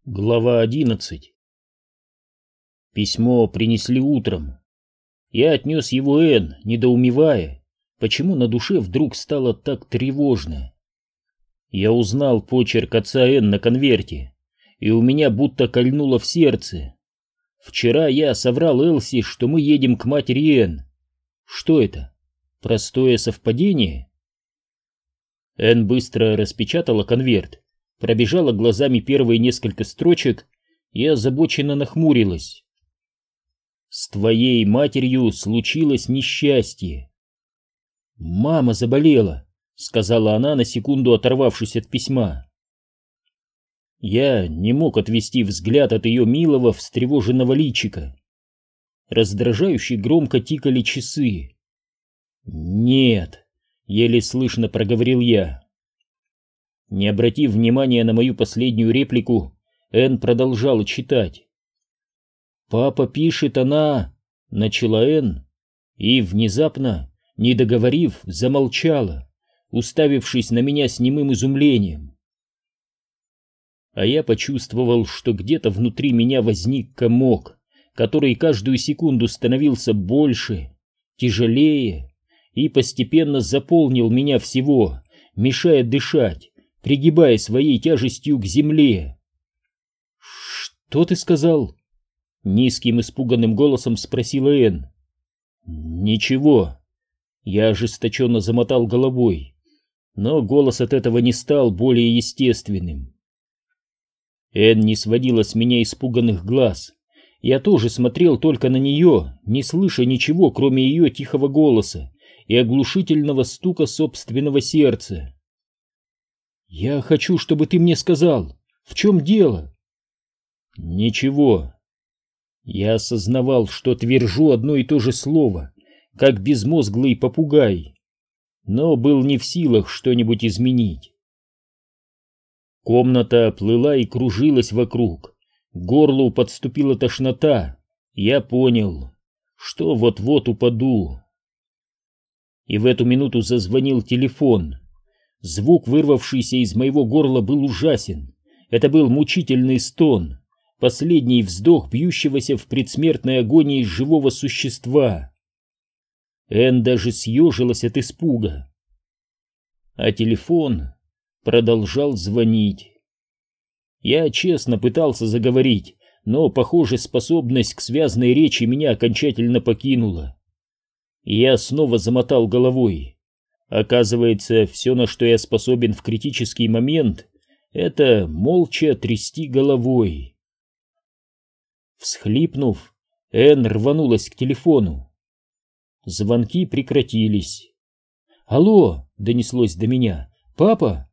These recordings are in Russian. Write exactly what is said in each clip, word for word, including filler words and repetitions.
Глава одиннадцать. Письмо принесли утром. Я отнес его Энн, недоумевая, почему на душе вдруг стало так тревожно. Я узнал почерк отца Энн на конверте, и у меня будто кольнуло в сердце. Вчера я соврал Элси, что мы едем к матери Энн. Что это? Простое совпадение? Энн быстро распечатала конверт, пробежала глазами первые несколько строчек и озабоченно нахмурилась. «С твоей матерью случилось несчастье». «Мама заболела», — сказала она, на секунду оторвавшись от письма. Я не мог отвести взгляд от ее милого, встревоженного личика. Раздражающе громко тикали часы. «Нет», — еле слышно проговорил я. Не обратив внимания на мою последнюю реплику, Энн продолжала читать. «Папа пишет, она...» — начала Энн, и, внезапно, не договорив, замолчала, уставившись на меня с немым изумлением. А я почувствовал, что где-то внутри меня возник комок, который каждую секунду становился больше, тяжелее и постепенно заполнил меня всего, мешая дышать, пригибая своей тяжестью к земле. «Что ты сказал?» — низким испуганным голосом спросила Энн. «Ничего». Я ожесточенно замотал головой, но голос от этого не стал более естественным. Энн не сводила с меня испуганных глаз. Я тоже смотрел только на нее, не слыша ничего, кроме ее тихого голоса и оглушительного стука собственного сердца. «Я хочу, чтобы ты мне сказал, в чем дело?» «Ничего». Я осознавал, что твержу одно и то же слово, как безмозглый попугай, но был не в силах что-нибудь изменить. Комната плыла и кружилась вокруг, к горлу подступила тошнота. Я понял, что вот-вот упаду. И в эту минуту зазвонил телефон. Звук, вырвавшийся из моего горла, был ужасен. Это был мучительный стон, последний вздох бьющегося в предсмертной агонии живого существа. Энн даже съежилась от испуга. А телефон продолжал звонить. Я честно пытался заговорить, но, похоже, способность к связной речи меня окончательно покинула. И я снова замотал головой. Оказывается, все, на что я способен в критический момент, это молча трясти головой. Всхлипнув, Энн рванулась к телефону. Звонки прекратились. «Алло!» — донеслось до меня. «Папа?»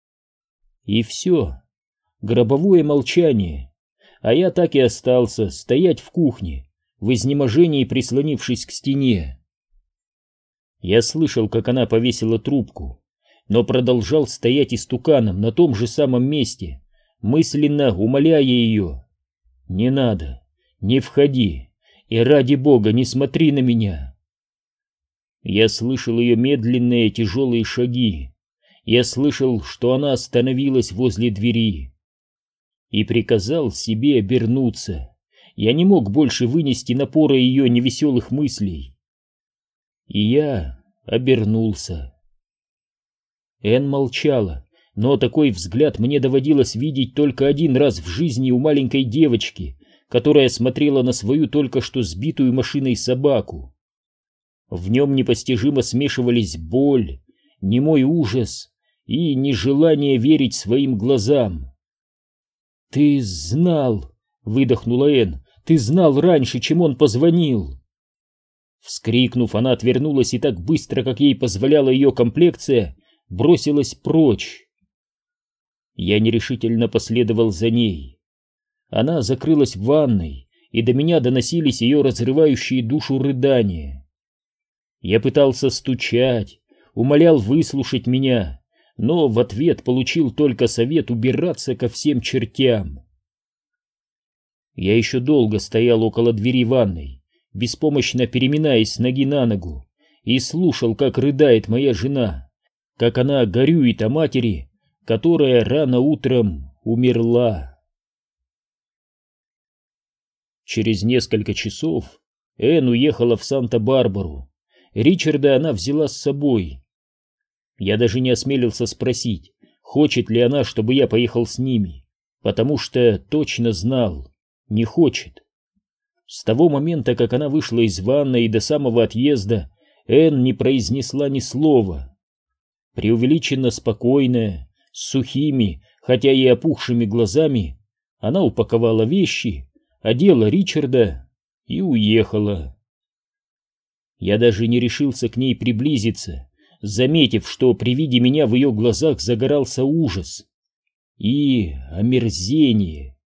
И все. Гробовое молчание. А я так и остался стоять в кухне, в изнеможении прислонившись к стене. Я слышал, как она повесила трубку, но продолжал стоять истуканом на том же самом месте, мысленно умоляя ее: «Не надо, не входи, и ради бога не смотри на меня». Я слышал ее медленные тяжелые шаги, я слышал, что она остановилась возле двери, и приказал себе обернуться. Я не мог больше вынести напора ее невеселых мыслей. И я обернулся. Энн молчала, но такой взгляд мне доводилось видеть только один раз в жизни у маленькой девочки, которая смотрела на свою только что сбитую машиной собаку. В нем непостижимо смешивались боль, немой ужас и нежелание верить своим глазам. «Ты знал!» — выдохнула Энн. «Ты знал раньше, чем он позвонил!» Вскрикнув, она отвернулась и так быстро, как ей позволяла ее комплекция, бросилась прочь. Я нерешительно последовал за ней. Она закрылась в ванной, и до меня доносились ее разрывающие душу рыдания. Я пытался стучать, умолял выслушать меня, но в ответ получил только совет убираться ко всем чертям. Я еще долго стоял около двери ванной, беспомощно переминаясь с ноги на ногу, и слушал, как рыдает моя жена, как она горюет о матери, которая рано утром умерла. Через несколько часов Энн уехала в Санта-Барбару. Ричарда она взяла с собой. Я даже не осмелился спросить, хочет ли она, чтобы я поехал с ними, потому что точно знал, не хочет. С того момента, как она вышла из ванной и до самого отъезда, Энн не произнесла ни слова. Преувеличенно спокойная, с сухими, хотя и опухшими глазами, она упаковала вещи, одела Ричарда и уехала. Я даже не решился к ней приблизиться, заметив, что при виде меня в ее глазах загорался ужас и омерзение.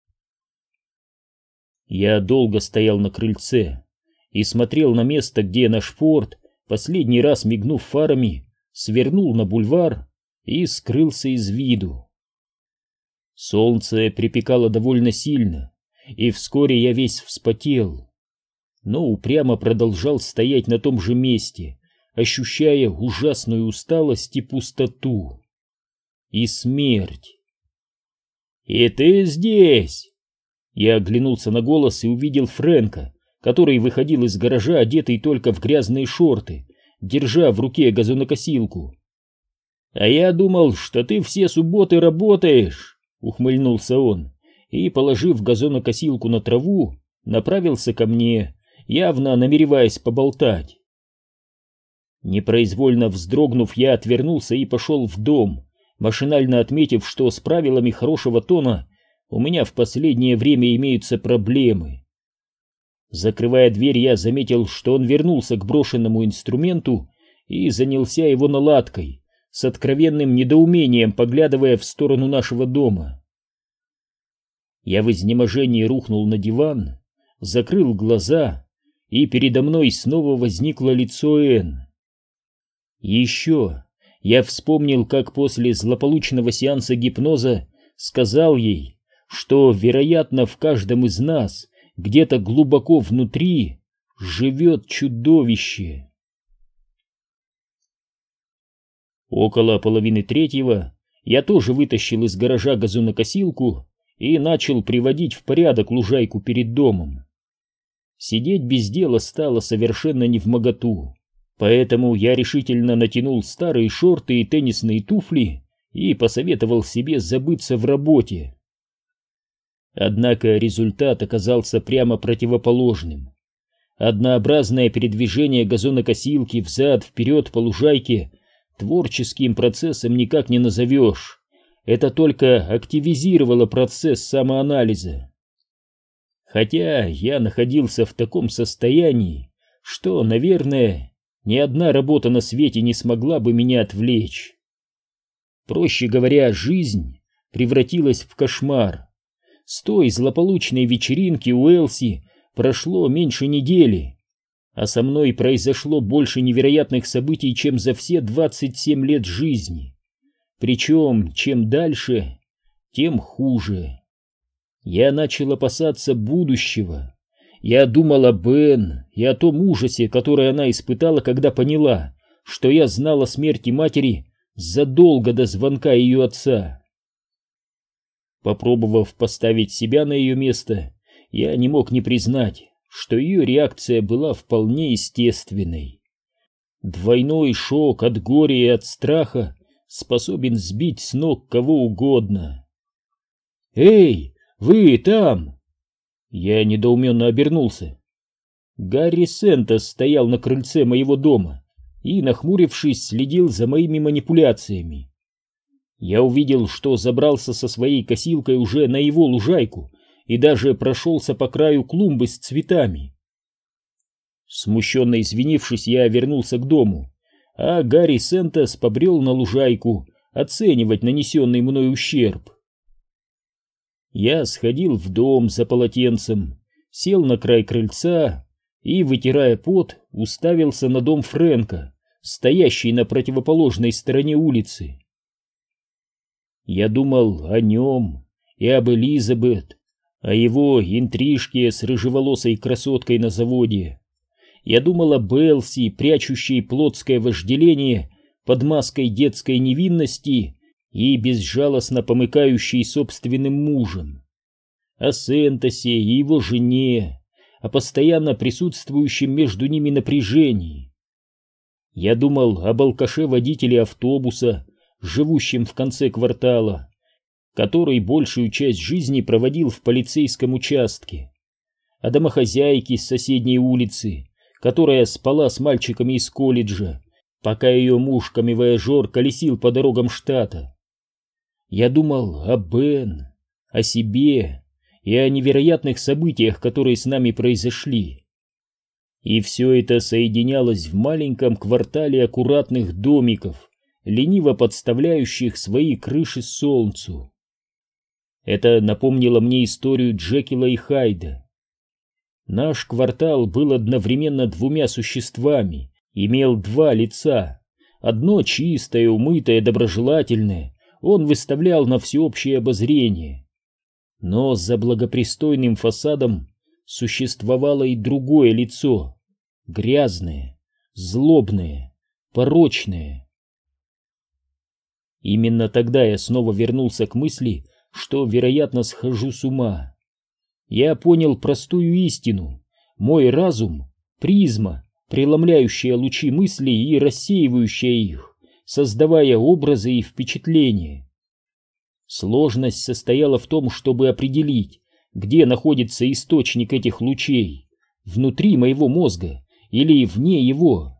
Я долго стоял на крыльце и смотрел на место, где наш форд, последний раз мигнув фарами, свернул на бульвар и скрылся из виду. Солнце припекало довольно сильно, и вскоре я весь вспотел, но упрямо продолжал стоять на том же месте, ощущая ужасную усталость и пустоту. И смерть. «И ты здесь!» Я оглянулся на голос и увидел Фрэнка, который выходил из гаража, одетый только в грязные шорты, держа в руке газонокосилку. «А я думал, что ты все субботы работаешь!» — ухмыльнулся он, и, положив газонокосилку на траву, направился ко мне, явно намереваясь поболтать. Непроизвольно вздрогнув, я отвернулся и пошел в дом, машинально отметив, что с правилами хорошего тона у меня в последнее время имеются проблемы. Закрывая дверь, я заметил, что он вернулся к брошенному инструменту и занялся его наладкой, с откровенным недоумением поглядывая в сторону нашего дома. Я в изнеможении рухнул на диван, закрыл глаза, и передо мной снова возникло лицо Энн. Еще я вспомнил, как после злополучного сеанса гипноза сказал ей, что, вероятно, в каждом из нас, где-то глубоко внутри, живет чудовище. Около половины третьего я тоже вытащил из гаража газонокосилку и начал приводить в порядок лужайку перед домом. Сидеть без дела стало совершенно невмоготу, поэтому я решительно натянул старые шорты и теннисные туфли и посоветовал себе забыться в работе. Однако результат оказался прямо противоположным. Однообразное передвижение газонокосилки взад-вперед по лужайке творческим процессом никак не назовешь. Это только активизировало процесс самоанализа. Хотя я находился в таком состоянии, что, наверное, ни одна работа на свете не смогла бы меня отвлечь. Проще говоря, жизнь превратилась в кошмар. С той злополучной вечеринки у Элси прошло меньше недели, а со мной произошло больше невероятных событий, чем за все двадцать семь лет жизни. Причем, чем дальше, тем хуже. Я начал опасаться будущего. Я думал о Бен и о том ужасе, который она испытала, когда поняла, что я знал о смерти матери задолго до звонка ее отца. Попробовав поставить себя на ее место, я не мог не признать, что ее реакция была вполне естественной. Двойной шок от горя и от страха способен сбить с ног кого угодно. «Эй, вы там!» Я недоуменно обернулся. Гарри Сентос стоял на крыльце моего дома и, нахмурившись, следил за моими манипуляциями. Я увидел, что забрался со своей косилкой уже на его лужайку и даже прошелся по краю клумбы с цветами. Смущенно извинившись, я вернулся к дому, а Гарри Сентос побрел на лужайку оценивать нанесенный мной ущерб. Я сходил в дом за полотенцем, сел на край крыльца и, вытирая пот, уставился на дом Фрэнка, стоящий на противоположной стороне улицы. Я думал о нем и об Элизабет, о его интрижке с рыжеволосой красоткой на заводе. Я думал об Элси, прячущей плотское вожделение под маской детской невинности и безжалостно помыкающей собственным мужем, о Сентосе и его жене, о постоянно присутствующем между ними напряжении. Я думал об алкаше-водителе автобуса, живущем в конце квартала, который большую часть жизни проводил в полицейском участке, о домохозяйке с соседней улицы, которая спала с мальчиками из колледжа, пока ее муж, камевояжер, колесил по дорогам штата. Я думал о Бен, о себе и о невероятных событиях, которые с нами произошли. И все это соединялось в маленьком квартале аккуратных домиков, лениво подставляющих свои крыши солнцу. Это напомнило мне историю Джекила и Хайда. Наш квартал был одновременно двумя существами, имел два лица. Одно чистое, умытое, доброжелательное он выставлял на всеобщее обозрение. Но за благопристойным фасадом существовало и другое лицо, грязное, злобное, порочное. Именно тогда я снова вернулся к мысли, что, вероятно, схожу с ума. Я понял простую истину: мой разум — призма, преломляющая лучи мыслей и рассеивающая их, создавая образы и впечатления. Сложность состояла в том, чтобы определить, где находится источник этих лучей, внутри моего мозга или вне его.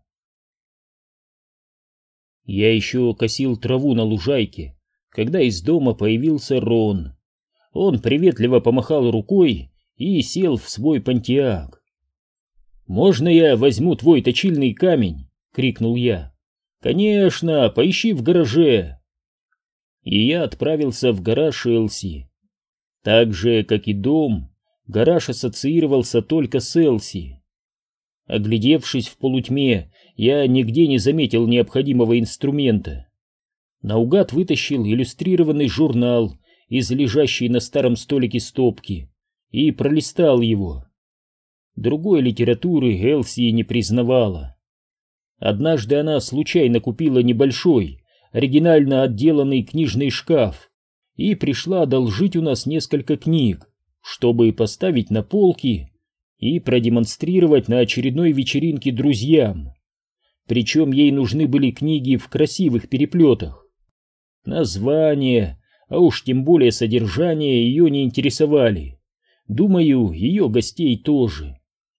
Я еще косил траву на лужайке, когда из дома появился Рон. Он приветливо помахал рукой и сел в свой понтиак. «Можно я возьму твой точильный камень?» — крикнул я. «Конечно, поищи в гараже». И я отправился в гараж Элси. Так же, как и дом, гараж ассоциировался только с Элси. Оглядевшись в полутьме, я нигде не заметил необходимого инструмента. Наугад вытащил иллюстрированный журнал из лежащей на старом столике стопки и пролистал его. Другой литературы Элси не признавала. Однажды она случайно купила небольшой, оригинально отделанный книжный шкаф и пришла одолжить у нас несколько книг, чтобы поставить на полки и продемонстрировать на очередной вечеринке друзьям. Причем ей нужны были книги в красивых переплетах. Названия, а уж тем более содержание, ее не интересовали. Думаю, ее гостей тоже.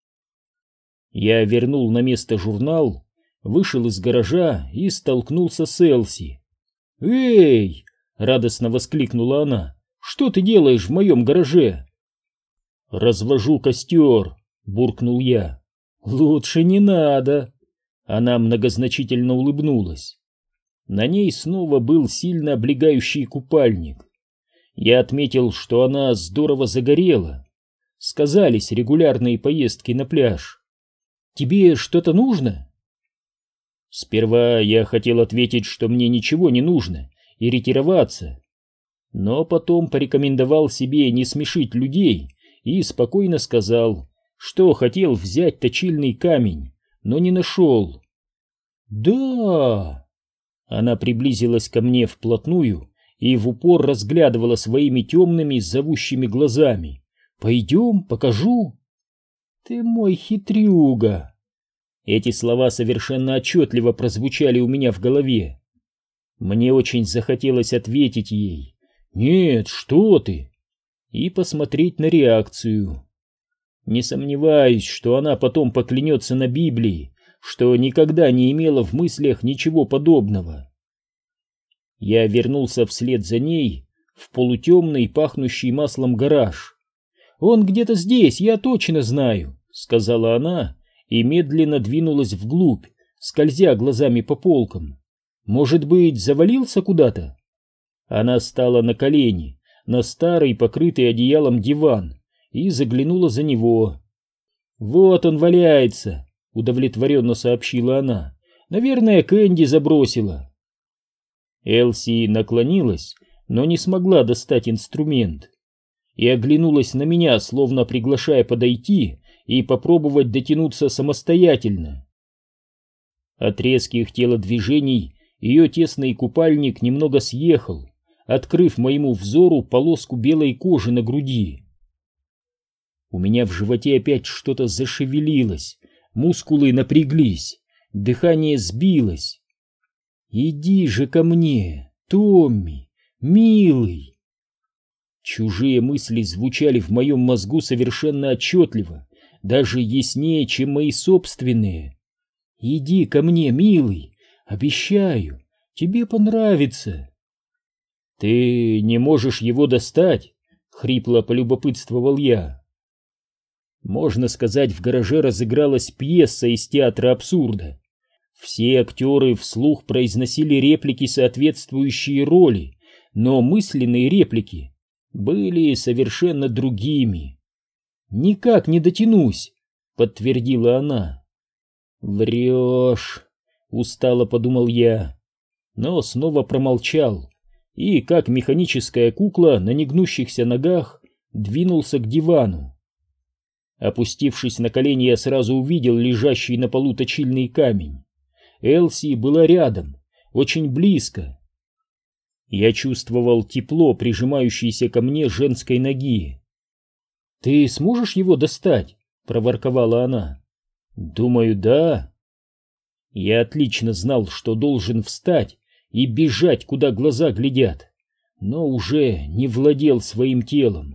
Я вернул на место журнал, вышел из гаража и столкнулся с Элси. «Эй!» — радостно воскликнула она. «Что ты делаешь в моем гараже?» «Развожу костер», — буркнул я. «Лучше не надо». Она многозначительно улыбнулась. На ней снова был сильно облегающий купальник. Я отметил, что она здорово загорела. Сказались регулярные поездки на пляж. «Тебе что-то нужно?» Сперва я хотел ответить, что мне ничего не нужно, и ретироваться. Но потом порекомендовал себе не смешить людей и спокойно сказал, что хотел взять точильный камень, но не нашел. «Да!» Она приблизилась ко мне вплотную и в упор разглядывала своими темными зовущими глазами. «Пойдем, покажу». «Ты мой хитрюга!» Эти слова совершенно отчетливо прозвучали у меня в голове. Мне очень захотелось ответить ей: «Нет, что ты!» и посмотреть на реакцию. Не сомневаюсь, что она потом поклянется на Библии, что никогда не имела в мыслях ничего подобного. Я вернулся вслед за ней в полутемный, пахнущий маслом гараж. «Он где-то здесь, я точно знаю», — сказала она и медленно двинулась вглубь, скользя глазами по полкам. «Может быть, завалился куда-то?» Она стала на колени, на старый, покрытый одеялом диван, и заглянула за него. «Вот он валяется», — удовлетворенно сообщила она. «Наверное, Кэнди забросила». Элси наклонилась, но не смогла достать инструмент, и оглянулась на меня, словно приглашая подойти и попробовать дотянуться самостоятельно. От резких телодвижений ее тесный купальник немного съехал, открыв моему взору полоску белой кожи на груди. У меня в животе опять что-то зашевелилось, мускулы напряглись, дыхание сбилось. «Иди же ко мне, Томми, милый!» Чужие мысли звучали в моем мозгу совершенно отчетливо, даже яснее, чем мои собственные. «Иди ко мне, милый, обещаю, тебе понравится». «Ты не можешь его достать?» — хрипло полюбопытствовал я. Можно сказать, в гараже разыгралась пьеса из театра абсурда. Все актеры вслух произносили реплики, соответствующие роли, но мысленные реплики были совершенно другими. «Никак не дотянусь», — подтвердила она. «Врешь», — устало подумал я, но снова промолчал и, как механическая кукла на негнущихся ногах, двинулся к дивану. Опустившись на колени, я сразу увидел лежащий на полу точильный камень. Элси была рядом, очень близко. Я чувствовал тепло, прижимающееся ко мне женской ноги. «Ты сможешь его достать?» — проворковала она. «Думаю, да». Я отлично знал, что должен встать и бежать, куда глаза глядят, но уже не владел своим телом.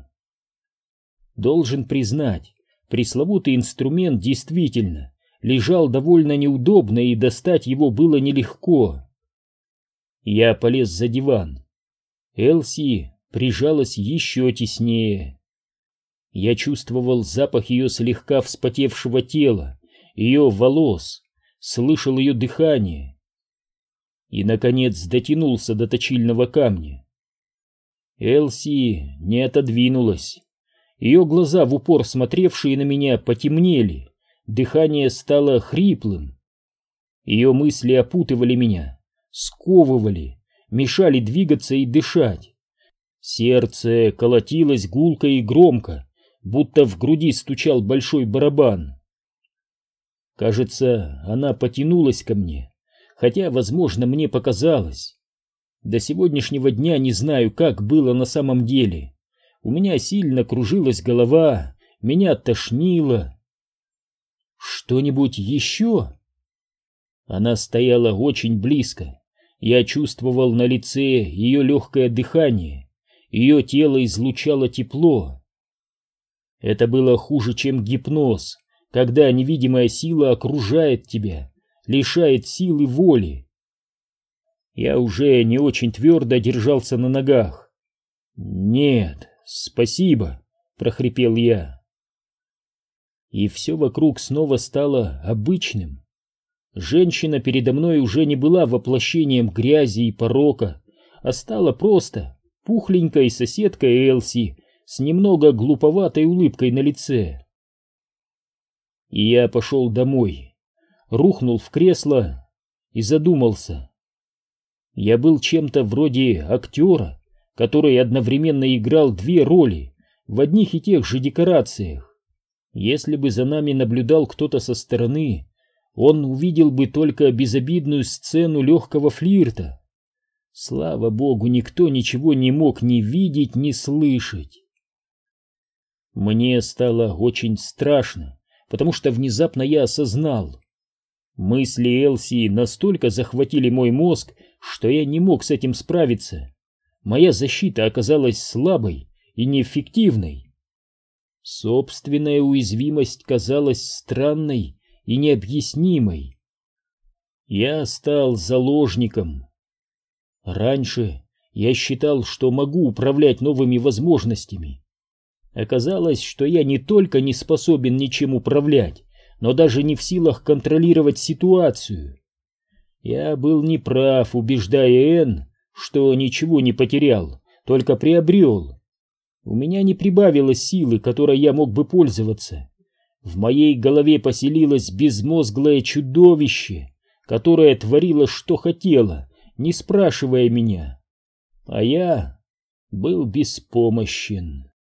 Должен признать, пресловутый инструмент действительно лежал довольно неудобно, и достать его было нелегко. Я полез за диван. Элси прижалась еще теснее. Я чувствовал запах ее слегка вспотевшего тела, ее волос, слышал ее дыхание. И, наконец, дотянулся до точильного камня. Элси не отодвинулась. Ее глаза, в упор смотревшие на меня, потемнели, дыхание стало хриплым. Ее мысли опутывали меня, сковывали, мешали двигаться и дышать. Сердце колотилось гулко и громко, будто в груди стучал большой барабан. Кажется, она потянулась ко мне, хотя, возможно, мне показалось. До сегодняшнего дня не знаю, как было на самом деле. У меня сильно кружилась голова, меня тошнило. «Что-нибудь еще?» Она стояла очень близко. Я чувствовал на лице ее легкое дыхание. Ее тело излучало тепло. Это было хуже, чем гипноз, когда невидимая сила окружает тебя, лишает силы воли. Я уже не очень твердо держался на ногах. «Нет, спасибо», — прохрипел я. И все вокруг снова стало обычным. Женщина передо мной уже не была воплощением грязи и порока, а стала просто пухленькой соседкой Элси с немного глуповатой улыбкой на лице. И я пошел домой, рухнул в кресло и задумался. Я был чем-то вроде актера, который одновременно играл две роли в одних и тех же декорациях. Если бы за нами наблюдал кто-то со стороны, он увидел бы только безобидную сцену легкого флирта. Слава богу, никто ничего не мог ни видеть, ни слышать. Мне стало очень страшно, потому что внезапно я осознал. Мысли Элси настолько захватили мой мозг, что я не мог с этим справиться. Моя защита оказалась слабой и неэффективной. Собственная уязвимость казалась странной и необъяснимой. Я стал заложником. Раньше я считал, что могу управлять новыми возможностями. Оказалось, что я не только не способен ничем управлять, но даже не в силах контролировать ситуацию. Я был неправ, убеждая Энн, что ничего не потерял, только приобрел. У меня не прибавилось силы, которой я мог бы пользоваться. В моей голове поселилось безмозглое чудовище, которое творило, что хотело, не спрашивая меня. А я был беспомощен.